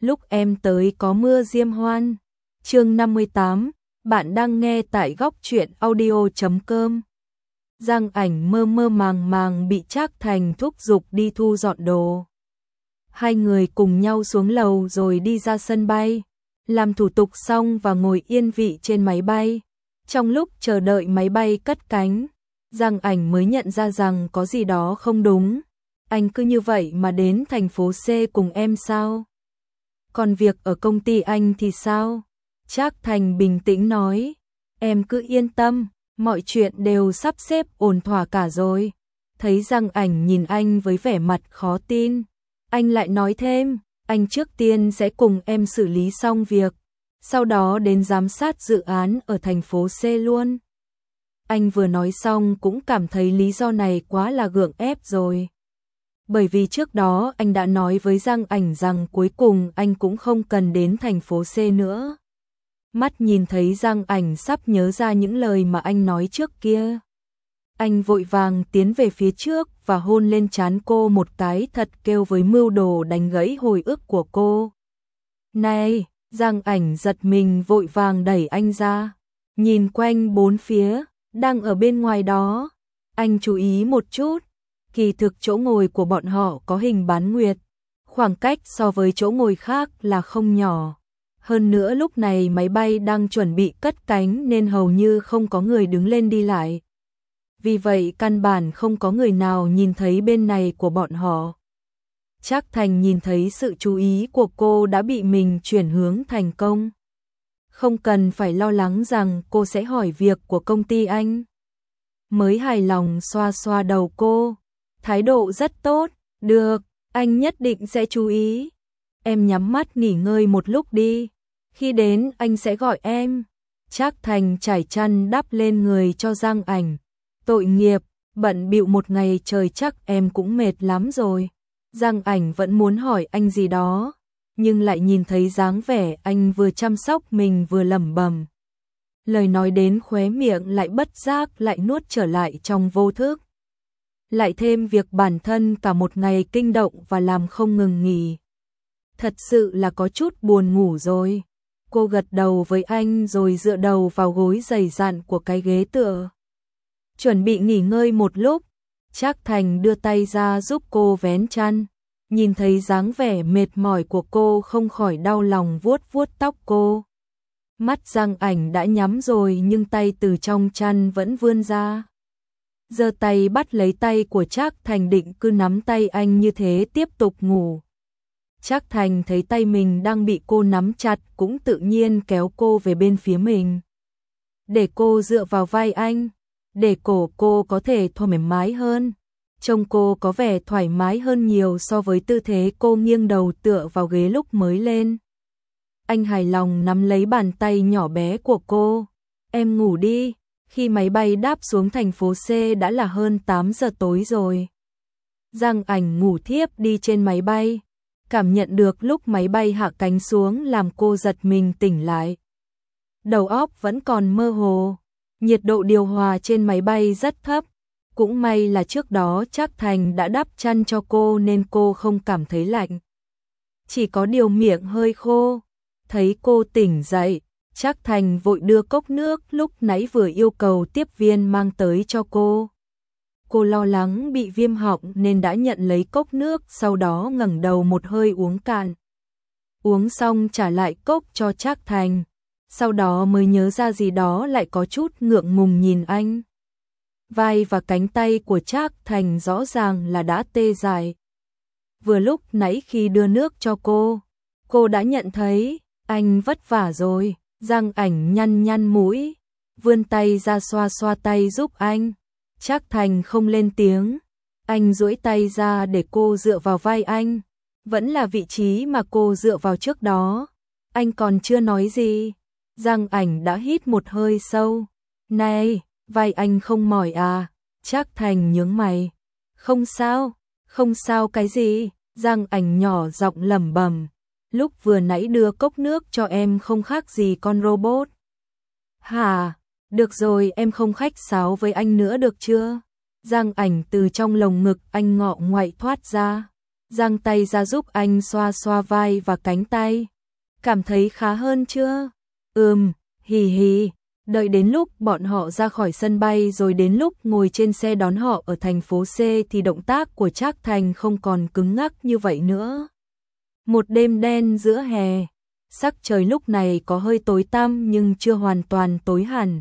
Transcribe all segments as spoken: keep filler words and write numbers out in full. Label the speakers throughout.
Speaker 1: lúc em tới có mưa diêm hoan. Chương năm mươi tám, bạn đang nghe tại góc truyện audio chấm com. Giang Ảnh mơ mơ màng màng bị Trác Thành thúc giục đi thu dọn đồ. Hai người cùng nhau xuống lầu rồi đi ra sân bay, làm thủ tục xong và ngồi yên vị trên máy bay. Trong lúc chờ đợi máy bay cất cánh, Giang Ảnh mới nhận ra rằng có gì đó không đúng. Anh cứ như vậy mà đến thành phố C cùng em sao? Còn việc ở công ty anh thì sao? Trác Thành bình tĩnh nói, em cứ yên tâm, mọi chuyện đều sắp xếp ổn thỏa cả rồi. Thấy Giang Ảnh nhìn anh với vẻ mặt khó tin, anh lại nói thêm, anh trước tiên sẽ cùng em xử lý xong việc, sau đó đến giám sát dự án ở thành phố C luôn. Anh vừa nói xong cũng cảm thấy lý do này quá là gượng ép rồi. Bởi vì trước đó anh đã nói với Giang Ảnh rằng cuối cùng anh cũng không cần đến thành phố C nữa. Mắt nhìn thấy Giang Ảnh sắp nhớ ra những lời mà anh nói trước kia. Anh vội vàng tiến về phía trước và hôn lên trán cô một cái thật kêu với mưu đồ đánh gãy hồi ức của cô. Này, Giang Ảnh giật mình vội vàng đẩy anh ra. Nhìn quanh bốn phía, đang ở bên ngoài đó. Anh chú ý một chút. Kỳ thực chỗ ngồi của bọn họ có hình bán nguyệt. Khoảng cách so với chỗ ngồi khác là không nhỏ. Hơn nữa lúc này máy bay đang chuẩn bị cất cánh nên hầu như không có người đứng lên đi lại. Vì vậy căn bản không có người nào nhìn thấy bên này của bọn họ. Trác Thành nhìn thấy sự chú ý của cô đã bị mình chuyển hướng thành công. Không cần phải lo lắng rằng cô sẽ hỏi việc của công ty anh. Mới hài lòng xoa xoa đầu cô. Thái độ rất tốt, được, anh nhất định sẽ chú ý. Em nhắm mắt nghỉ ngơi một lúc đi. Khi đến anh sẽ gọi em. Trác Thành trải chăn đắp lên người cho Giang Ảnh. Tội nghiệp, bận bịu một ngày trời chắc em cũng mệt lắm rồi. Giang Ảnh vẫn muốn hỏi anh gì đó, nhưng lại nhìn thấy dáng vẻ anh vừa chăm sóc mình vừa lẩm bẩm. Lời nói đến khóe miệng lại bất giác lại nuốt trở lại trong vô thức. Lại thêm việc bản thân cả một ngày kinh động và làm không ngừng nghỉ. Thật sự là có chút buồn ngủ rồi. Cô gật đầu với anh rồi dựa đầu vào gối dày dặn của cái ghế tựa. Chuẩn bị nghỉ ngơi một lúc, Trác Thành đưa tay ra giúp cô vén chăn. Nhìn thấy dáng vẻ mệt mỏi của cô không khỏi đau lòng vuốt vuốt tóc cô. Mắt Giang Ảnh đã nhắm rồi nhưng tay từ trong chăn vẫn vươn ra. Giơ tay bắt lấy tay của Trác Thành định cứ nắm tay anh như thế tiếp tục ngủ. Trác Thành thấy tay mình đang bị cô nắm chặt cũng tự nhiên kéo cô về bên phía mình. Để cô dựa vào vai anh, để cổ cô có thể thoải mái hơn. Trông cô có vẻ thoải mái hơn nhiều so với tư thế cô nghiêng đầu tựa vào ghế lúc mới lên. Anh hài lòng nắm lấy bàn tay nhỏ bé của cô. Em ngủ đi. Khi máy bay đáp xuống thành phố C đã là hơn tám giờ tối rồi. Giang Ảnh ngủ thiếp đi trên máy bay. Cảm nhận được lúc máy bay hạ cánh xuống làm cô giật mình tỉnh lại. Đầu óc vẫn còn mơ hồ. Nhiệt độ điều hòa trên máy bay rất thấp. Cũng may là trước đó Trác Thành đã đắp chăn cho cô nên cô không cảm thấy lạnh. Chỉ có điều miệng hơi khô. Thấy cô tỉnh dậy, Trác Thành vội đưa cốc nước lúc nãy vừa yêu cầu tiếp viên mang tới cho cô. Cô lo lắng bị viêm họng nên đã nhận lấy cốc nước, sau đó ngẩng đầu một hơi uống cạn. Uống xong trả lại cốc cho Trác Thành, sau đó mới nhớ ra gì đó lại có chút ngượng ngùng nhìn anh. Vai và cánh tay của Trác Thành rõ ràng là đã tê dại. Vừa lúc nãy khi đưa nước cho cô, cô đã nhận thấy anh vất vả rồi. Giang Ảnh nhăn nhăn mũi, vươn tay ra xoa xoa tay giúp anh. Trác Thành không lên tiếng, anh duỗi tay ra để cô dựa vào vai anh, vẫn là vị trí mà cô dựa vào trước đó. Anh còn chưa nói gì, Giang Ảnh đã hít một hơi sâu. Này, vai anh không mỏi à? Trác Thành nhướng mày. Không sao, không sao cái gì? Giang Ảnh nhỏ giọng lẩm bẩm. Lúc vừa nãy đưa cốc nước cho em không khác gì con robot. Hả? Được rồi, em không khách sáo với anh nữa được chưa? Giang Ảnh từ trong lồng ngực anh ngọ ngoại thoát ra. giang tay ra giúp anh xoa xoa vai và cánh tay. Cảm thấy khá hơn chưa? Ừm, hì hì. Đợi đến lúc bọn họ ra khỏi sân bay rồi đến lúc ngồi trên xe đón họ ở thành phố C thì động tác của Trác Thành không còn cứng ngắc như vậy nữa. Một đêm đen giữa hè, sắc trời lúc này có hơi tối tăm nhưng chưa hoàn toàn tối hẳn.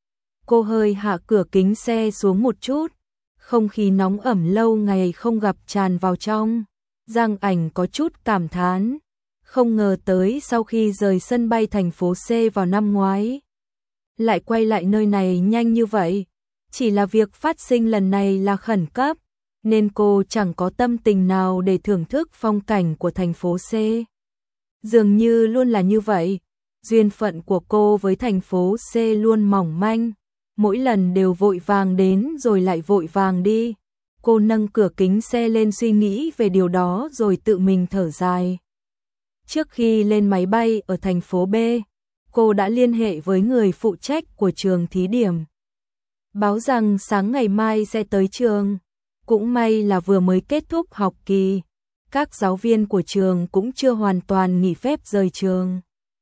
Speaker 1: Cô hơi hạ cửa kính xe xuống một chút, không khí nóng ẩm lâu ngày không gặp tràn vào trong. Giang Ảnh có chút cảm thán, không ngờ tới sau khi rời sân bay thành phố C vào năm ngoái, lại quay lại nơi này nhanh như vậy. Chỉ là việc phát sinh lần này là khẩn cấp, nên cô chẳng có tâm tình nào để thưởng thức phong cảnh của thành phố C. Dường như luôn là như vậy, duyên phận của cô với thành phố C luôn mỏng manh, mỗi lần đều vội vàng đến rồi lại vội vàng đi. Cô nâng cửa kính xe lên suy nghĩ về điều đó rồi tự mình thở dài. Trước khi lên máy bay ở thành phố B, cô đã liên hệ với người phụ trách của trường thí điểm, báo rằng sáng ngày mai sẽ tới trường. Cũng may là vừa mới kết thúc học kỳ, các giáo viên của trường cũng chưa hoàn toàn nghỉ phép rời trường.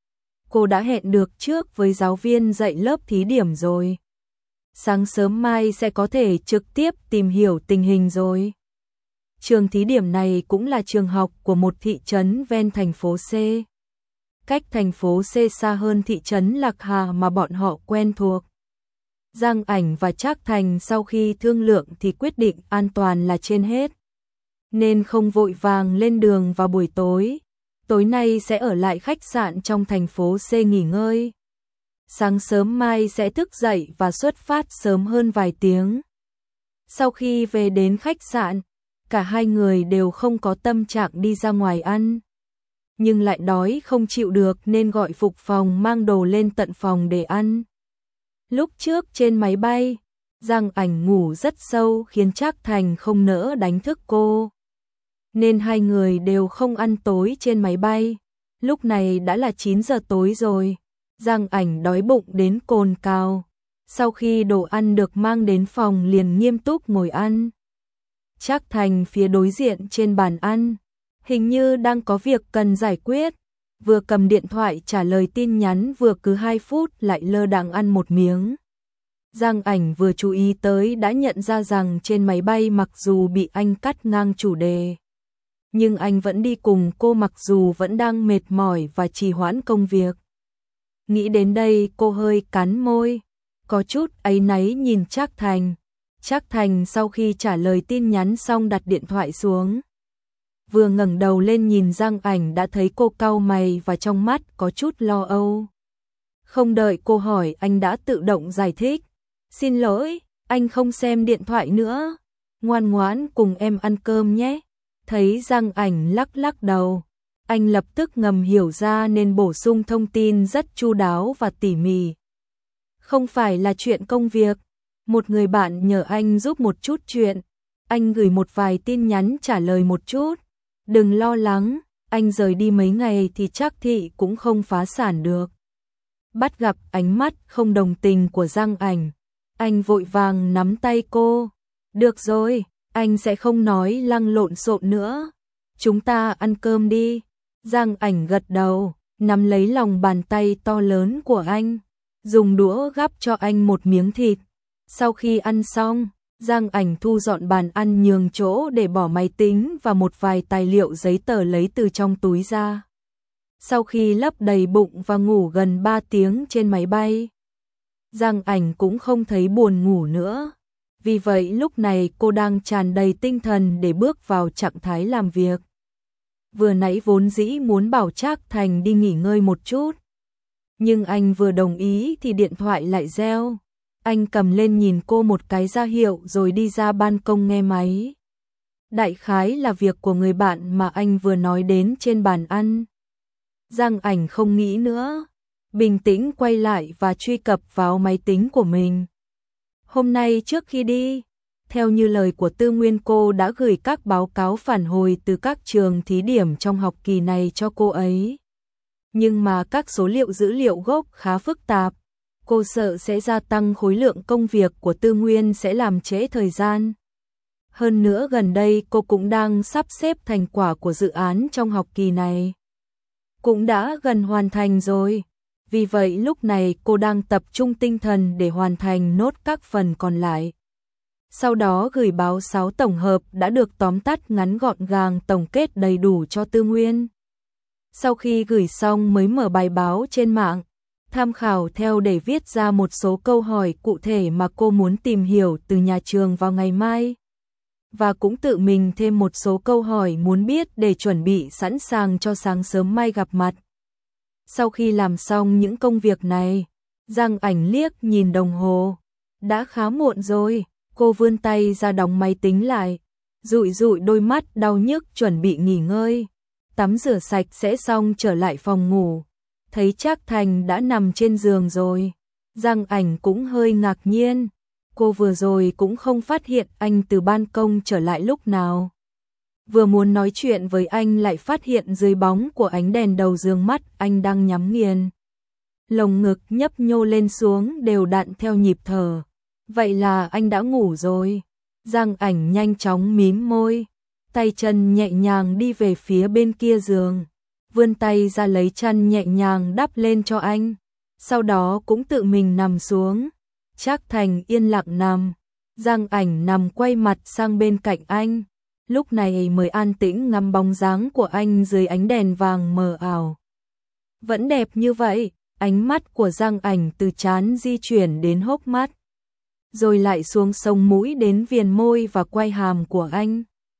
Speaker 1: Cô đã hẹn được trước với giáo viên dạy lớp thí điểm rồi. Sáng sớm mai sẽ có thể trực tiếp tìm hiểu tình hình rồi. Trường thí điểm này cũng là trường học của một thị trấn ven thành phố C. Cách thành phố C xa hơn thị trấn Lạc Hà mà bọn họ quen thuộc. Giang Ảnh và Trác Thành sau khi thương lượng thì quyết định an toàn là trên hết, nên không vội vàng lên đường vào buổi tối. Tối nay sẽ ở lại khách sạn trong thành phố C nghỉ ngơi. Sáng sớm mai sẽ thức dậy và xuất phát sớm hơn vài tiếng. Sau khi về đến khách sạn, cả hai người đều không có tâm trạng đi ra ngoài ăn, nhưng lại đói không chịu được nên gọi phục phòng mang đồ lên tận phòng để ăn. Lúc trước trên máy bay, Giang Ảnh ngủ rất sâu khiến Trác Thành không nỡ đánh thức cô, nên hai người đều không ăn tối trên máy bay. Lúc này đã là chín giờ tối rồi, Giang Ảnh đói bụng đến cồn cào. Sau khi đồ ăn được mang đến phòng liền nghiêm túc ngồi ăn. Trác Thành phía đối diện trên bàn ăn, hình như đang có việc cần giải quyết, vừa cầm điện thoại trả lời tin nhắn vừa cứ hai phút lại lơ đãng ăn một miếng. Giang Ảnh vừa chú ý tới đã nhận ra rằng trên máy bay mặc dù bị anh cắt ngang chủ đề, nhưng anh vẫn đi cùng cô mặc dù vẫn đang mệt mỏi và trì hoãn công việc. Nghĩ đến đây cô hơi cắn môi, có chút áy náy nhìn Trác Thành. Trác Thành sau khi trả lời tin nhắn xong đặt điện thoại xuống. Vừa ngẩng đầu lên nhìn Giang Ảnh đã thấy cô cau mày và trong mắt có chút lo âu. Không đợi cô hỏi anh đã tự động giải thích. Xin lỗi, anh không xem điện thoại nữa. Ngoan ngoãn cùng em ăn cơm nhé. Thấy Giang Ảnh lắc lắc đầu, anh lập tức ngầm hiểu ra nên bổ sung thông tin rất chu đáo và tỉ mỉ. Không phải là chuyện công việc, một người bạn nhờ anh giúp một chút chuyện. Anh gửi một vài tin nhắn trả lời một chút. Đừng lo lắng, anh rời đi mấy ngày thì chắc thị cũng không phá sản được. Bắt gặp ánh mắt không đồng tình của Giang Ảnh, anh vội vàng nắm tay cô. Được rồi, anh sẽ không nói lăng lộn xộn nữa. Chúng ta ăn cơm đi. Giang Ảnh gật đầu, nắm lấy lòng bàn tay to lớn của anh, dùng đũa gắp cho anh một miếng thịt. Sau khi ăn xong, Giang Ảnh thu dọn bàn ăn nhường chỗ để bỏ máy tính và một vài tài liệu giấy tờ lấy từ trong túi ra. Sau khi lấp đầy bụng và ngủ gần ba tiếng trên máy bay, Giang Ảnh cũng không thấy buồn ngủ nữa. Vì vậy lúc này cô đang tràn đầy tinh thần để bước vào trạng thái làm việc. Vừa nãy vốn dĩ muốn bảo Trác Thành đi nghỉ ngơi một chút, nhưng anh vừa đồng ý thì điện thoại lại reo. Anh cầm lên nhìn cô một cái ra hiệu rồi đi ra ban công nghe máy. Đại khái là việc của người bạn mà anh vừa nói đến trên bàn ăn. Giang Ảnh không nghĩ nữa, bình tĩnh quay lại và truy cập vào máy tính của mình. Hôm nay trước khi đi, theo như lời của Tư Nguyên, cô đã gửi các báo cáo phản hồi từ các trường thí điểm trong học kỳ này cho cô ấy. Nhưng mà các số liệu dữ liệu gốc khá phức tạp, cô sợ sẽ gia tăng khối lượng công việc của Tư Nguyên sẽ làm trễ thời gian. Hơn nữa gần đây cô cũng đang sắp xếp thành quả của dự án trong học kỳ này. Cũng đã gần hoàn thành rồi. Vì vậy lúc này cô đang tập trung tinh thần để hoàn thành nốt các phần còn lại. Sau đó gửi báo cáo tổng hợp đã được tóm tắt ngắn gọn gàng tổng kết đầy đủ cho Tư Nguyên. Sau khi gửi xong mới mở bài báo trên mạng, tham khảo theo để viết ra một số câu hỏi cụ thể mà cô muốn tìm hiểu từ nhà trường vào ngày mai. Và cũng tự mình thêm một số câu hỏi muốn biết để chuẩn bị sẵn sàng cho sáng sớm mai gặp mặt. Sau khi làm xong những công việc này, Giang Ảnh liếc nhìn đồng hồ. Đã khá muộn rồi, cô vươn tay ra đóng máy tính lại, dụi dụi đôi mắt đau nhức chuẩn bị nghỉ ngơi. Tắm rửa sạch sẽ xong trở lại phòng ngủ. Thấy Trác Thành đã nằm trên giường rồi. Giang Ảnh cũng hơi ngạc nhiên. Cô vừa rồi cũng không phát hiện anh từ ban công trở lại lúc nào. Vừa muốn nói chuyện với anh lại phát hiện dưới bóng của ánh đèn đầu giường mắt anh đang nhắm nghiền. Lồng ngực nhấp nhô lên xuống đều đặn theo nhịp thở. Vậy là anh đã ngủ rồi. Giang Ảnh nhanh chóng mím môi. Tay chân nhẹ nhàng đi về phía bên kia giường. Vươn tay ra lấy chăn nhẹ nhàng đắp lên cho anh. Sau đó cũng tự mình nằm xuống. Trác Thành yên lặng nằm. Giang Ảnh nằm quay mặt sang bên cạnh anh. Lúc này mới an tĩnh ngắm bóng dáng của anh dưới ánh đèn vàng mờ ảo. Vẫn đẹp như vậy, ánh mắt của Giang Ảnh từ trán di chuyển đến hốc mắt. Rồi lại xuống sống mũi đến viền môi và quai hàm của anh.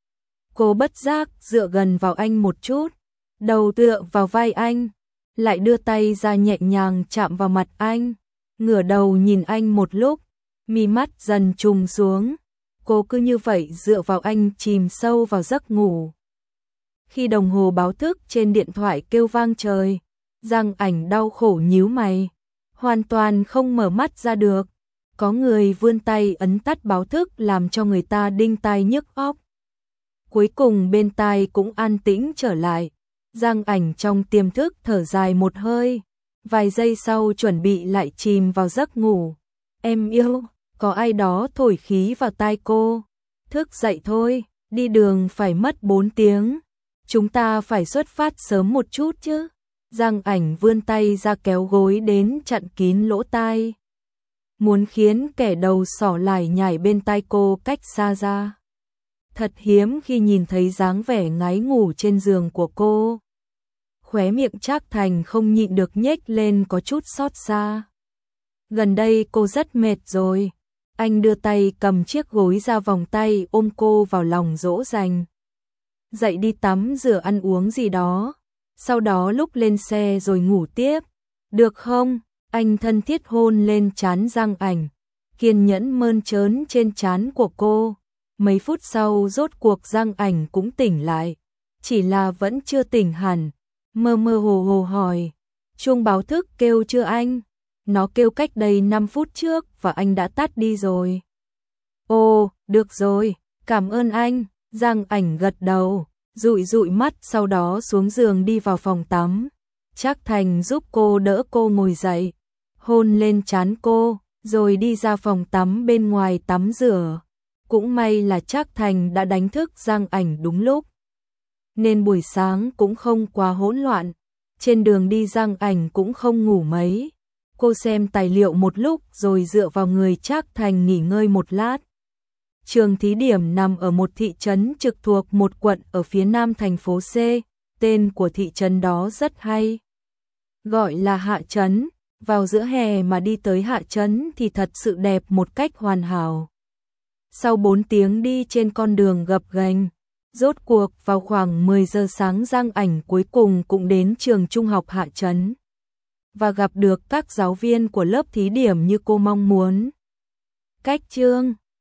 Speaker 1: Cô bất giác dựa gần vào anh một chút, đầu tựa vào vai anh, lại đưa tay ra nhẹ nhàng chạm vào mặt anh, ngửa đầu nhìn anh một lúc, mi mắt dần trùng xuống. Cô cứ như vậy dựa vào anh chìm sâu vào giấc ngủ. Khi đồng hồ báo thức trên điện thoại kêu vang trời, Giang Ảnh đau khổ nhíu mày, hoàn toàn không mở mắt ra được. Có người vươn tay ấn tắt báo thức làm cho người ta đinh tai nhức óc. Cuối cùng bên tai cũng an tĩnh trở lại. Giang Ảnh trong tiềm thức thở dài một hơi, vài giây sau chuẩn bị lại chìm vào giấc ngủ. Em yêu, có ai đó thổi khí vào tai cô. Thức dậy thôi, đi đường phải mất bốn tiếng. Chúng ta phải xuất phát sớm một chút chứ. Giang Ảnh vươn tay ra kéo gối đến chặn kín lỗ tai. Muốn khiến kẻ đầu sỏ lải nhải bên tai cô cách xa ra. Thật hiếm khi nhìn thấy dáng vẻ ngái ngủ trên giường của cô. Khóe miệng Trác Thành không nhịn được nhếch lên có chút xót xa. Gần đây cô rất mệt rồi. Anh đưa tay cầm chiếc gối ra vòng tay ôm cô vào lòng dỗ dành. Dậy đi tắm rửa ăn uống gì đó. Sau đó lúc lên xe rồi ngủ tiếp. Được không? Anh thân thiết hôn lên trán Giang Ảnh. Kiên nhẫn mơn trớn trên trán của cô. Mấy phút sau rốt cuộc Giang Ảnh cũng tỉnh lại. Chỉ là vẫn chưa tỉnh hẳn. Mơ mơ hồ hồ hỏi. Chuông báo thức kêu chưa anh? Nó kêu cách đây năm phút trước và anh đã tắt đi rồi. Ồ, được rồi, cảm ơn anh. Giang Ảnh gật đầu, dụi dụi mắt sau đó xuống giường đi vào phòng tắm. Trác Thành giúp cô đỡ cô ngồi dậy, hôn lên trán cô, rồi đi ra phòng tắm bên ngoài tắm rửa. Cũng may là Trác Thành đã đánh thức Giang Ảnh đúng lúc, nên buổi sáng cũng không quá hỗn loạn. Trên đường đi Giang Ảnh cũng không ngủ mấy. Cô xem tài liệu một lúc rồi dựa vào người Trác Thành nghỉ ngơi một lát. Trường thí điểm nằm ở một thị trấn trực thuộc một quận ở phía nam thành phố C. Tên của thị trấn đó rất hay. Gọi là Hạ Trấn. Vào giữa hè mà đi tới Hạ Trấn thì thật sự đẹp một cách hoàn hảo. Sau bốn tiếng đi trên con đường gập ghềnh, rốt cuộc vào khoảng mười giờ sáng Giang Ảnh cuối cùng cũng đến trường trung học Hạ Trấn. Và gặp được các giáo viên của lớp thí điểm như cô mong muốn. Cách chương